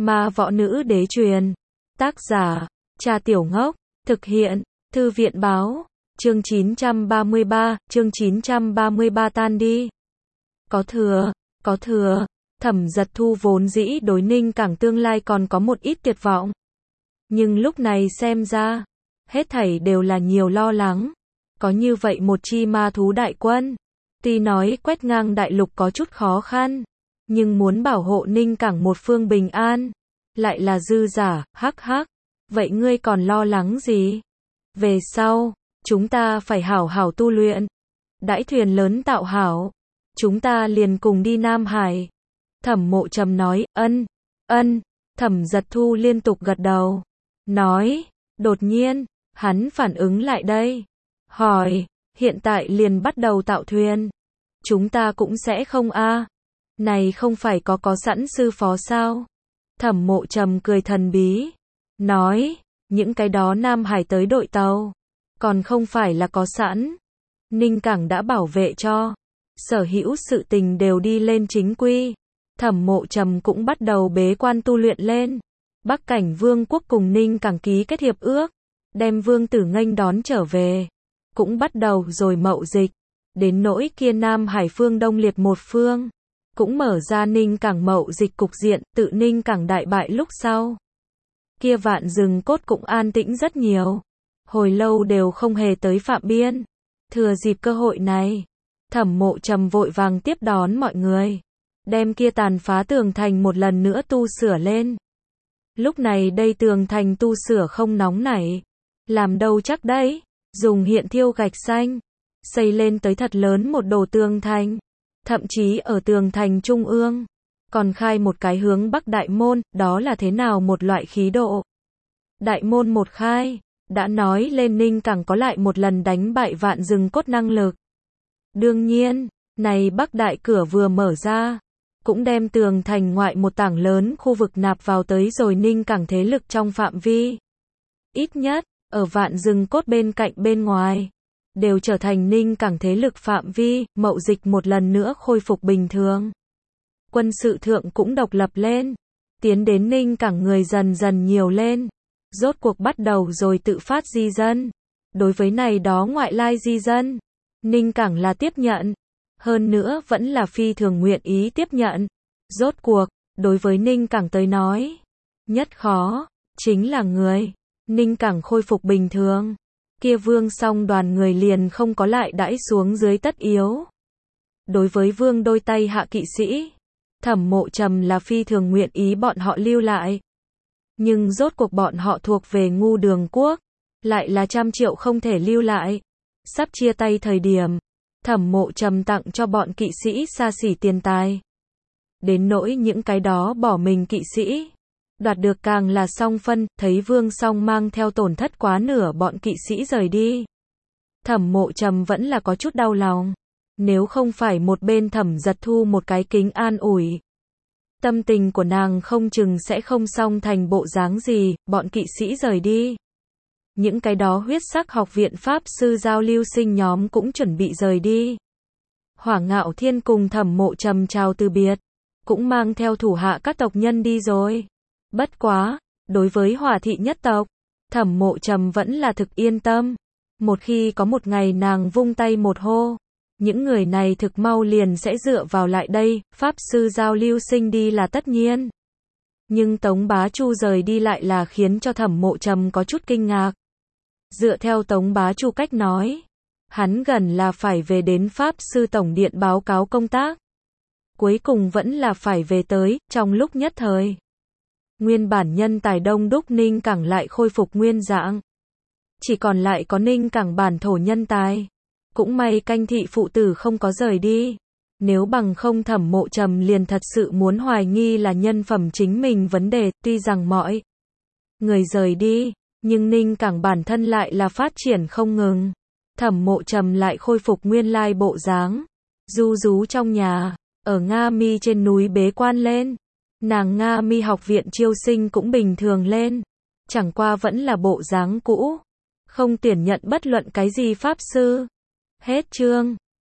Ma võ nữ đế truyền. Tác giả, Trà Tiểu Ngốc. Thực hiện, Thư viện báo. Chương 933 tan đi. Có thừa. Thẩm Giật Thu vốn dĩ đối Ninh Cảng tương lai còn có một ít tuyệt vọng. Nhưng lúc này xem ra, hết thảy đều là nhiều lo lắng. Có như vậy một chi ma thú đại quân, tuy nói quét ngang đại lục có chút khó khăn, nhưng muốn bảo hộ Ninh Cảng một phương bình an, lại là dư giả, hắc hắc. Vậy ngươi còn lo lắng gì? Về sau, chúng ta phải hảo hảo tu luyện. Đãi thuyền lớn tạo hảo, chúng ta liền cùng đi Nam Hải. Thẩm Mộ Trầm nói, ân. Thẩm Giật Thu liên tục gật đầu. Nói, đột nhiên, hắn phản ứng lại đây. Hỏi, hiện tại liền bắt đầu tạo thuyền. Chúng ta cũng sẽ không a? Này không phải có sẵn sư phó sao? Thẩm Mộ Trầm cười thần bí. Nói, những cái đó Nam Hải tới đội tàu. Còn không phải là có sẵn. Ninh Cảng đã bảo vệ cho. Sở hữu sự tình đều đi lên chính quy. Thẩm Mộ Trầm cũng bắt đầu bế quan tu luyện lên. Bắc Cảnh Vương quốc cùng Ninh Cảng ký kết hiệp ước. Đem vương tử nghênh đón trở về. Cũng bắt đầu rồi mậu dịch. Đến nỗi kia Nam Hải phương Đông liệt một phương. Cũng mở ra Ninh Cảng mậu dịch cục diện, tự Ninh Cảng đại bại lúc sau. Kia Vạn Rừng Cốt cũng an tĩnh rất nhiều. Hồi lâu đều không hề tới Phạm Biên. Thừa dịp cơ hội này, Thẩm Mộ Trầm vội vàng tiếp đón mọi người. Đem kia tàn phá tường thành một lần nữa tu sửa lên. Lúc này đây tường thành tu sửa không nóng nảy. Làm đâu chắc đấy. Dùng hiện thiêu gạch xanh. Xây lên tới thật lớn một đồ tường thành. Thậm chí ở tường thành trung ương. Còn khai một cái hướng Bắc đại môn. Đó là thế nào một loại khí độ. Đại môn một khai. Đã nói lên Ninh Cảng có lại một lần đánh bại Vạn Rừng Cốt năng lực. Đương nhiên, này Bắc đại cửa vừa mở ra. Cũng đem tường thành ngoại một tảng lớn khu vực nạp vào tới rồi Ninh Cảng thế lực trong phạm vi. Ít nhất, ở Vạn Rừng Cốt bên cạnh bên ngoài, đều trở thành Ninh Cảng thế lực phạm vi, mậu dịch một lần nữa khôi phục bình thường. Quân sự thượng cũng độc lập lên, tiến đến Ninh Cảng người dần dần nhiều lên, rốt cuộc bắt đầu rồi tự phát di dân. Đối với này đó ngoại lai di dân, Ninh Cảng là tiếp nhận, hơn nữa vẫn là phi thường nguyện ý tiếp nhận. Rốt cuộc, đối với Ninh Cảng tới nói, nhất khó, chính là người. Ninh Cảng khôi phục bình thường, kia Vương Song đoàn người liền không có lại đãi xuống dưới tất yếu. Đối với Vương đôi tay hạ kỵ sĩ, Thẩm Mộ Trầm là phi thường nguyện ý bọn họ lưu lại. Nhưng rốt cuộc bọn họ thuộc về Ngu Đường quốc, lại là 100 triệu không thể lưu lại. Sắp chia tay thời điểm, Thẩm Mộ Trầm tặng cho bọn kỵ sĩ xa xỉ tiền tài. Đến nỗi những cái đó bỏ mình kỵ sĩ, đoạt được càng là song phân, thấy Vương Song mang theo tổn thất quá nửa bọn kỵ sĩ rời đi. Thẩm Mộ Trầm vẫn là có chút đau lòng. Nếu không phải một bên Thẩm Giật Thu một cái kính an ủi, tâm tình của nàng không chừng sẽ không xong thành bộ dáng gì. Bọn kỵ sĩ rời đi. Những cái đó huyết sắc học viện Pháp sư giao lưu sinh nhóm cũng chuẩn bị rời đi. Hỏa Ngạo Thiên cùng Thẩm Mộ Trầm chào từ biệt, cũng mang theo thủ hạ các tộc nhân đi rồi. Bất quá, đối với Hỏa thị nhất tộc, Thẩm Mộ Trầm vẫn là thực yên tâm. Một khi có một ngày nàng vung tay một hô, những người này thực mau liền sẽ dựa vào lại đây. Pháp sư giao lưu sinh đi là tất nhiên. Nhưng Tống Bá Chu rời đi lại là khiến cho Thẩm Mộ Trầm có chút kinh ngạc. Dựa theo Tống Bá Chu cách nói, hắn gần là phải về đến Pháp sư tổng điện báo cáo công tác. Cuối cùng vẫn là phải về tới, trong lúc nhất thời. Nguyên bản nhân tài đông đúc Ninh Cảng lại khôi phục nguyên dạng. Chỉ còn lại có Ninh Cảng bản thổ nhân tài. Cũng may Canh thị phụ tử không có rời đi. Nếu bằng không Thẩm Mộ Trầm liền thật sự muốn hoài nghi là nhân phẩm chính mình vấn đề. Tuy rằng mọi người rời đi, nhưng Ninh Cảng bản thân lại là phát triển không ngừng. Thẩm Mộ Trầm lại khôi phục nguyên lai bộ dáng. Du rú trong nhà, ở Nga Mi trên núi bế quan lên. Nàng Nga Mi học viện chiêu sinh cũng bình thường lên. Chẳng qua vẫn là bộ dáng cũ. Không tuyển nhận bất luận cái gì pháp sư. Hết chương.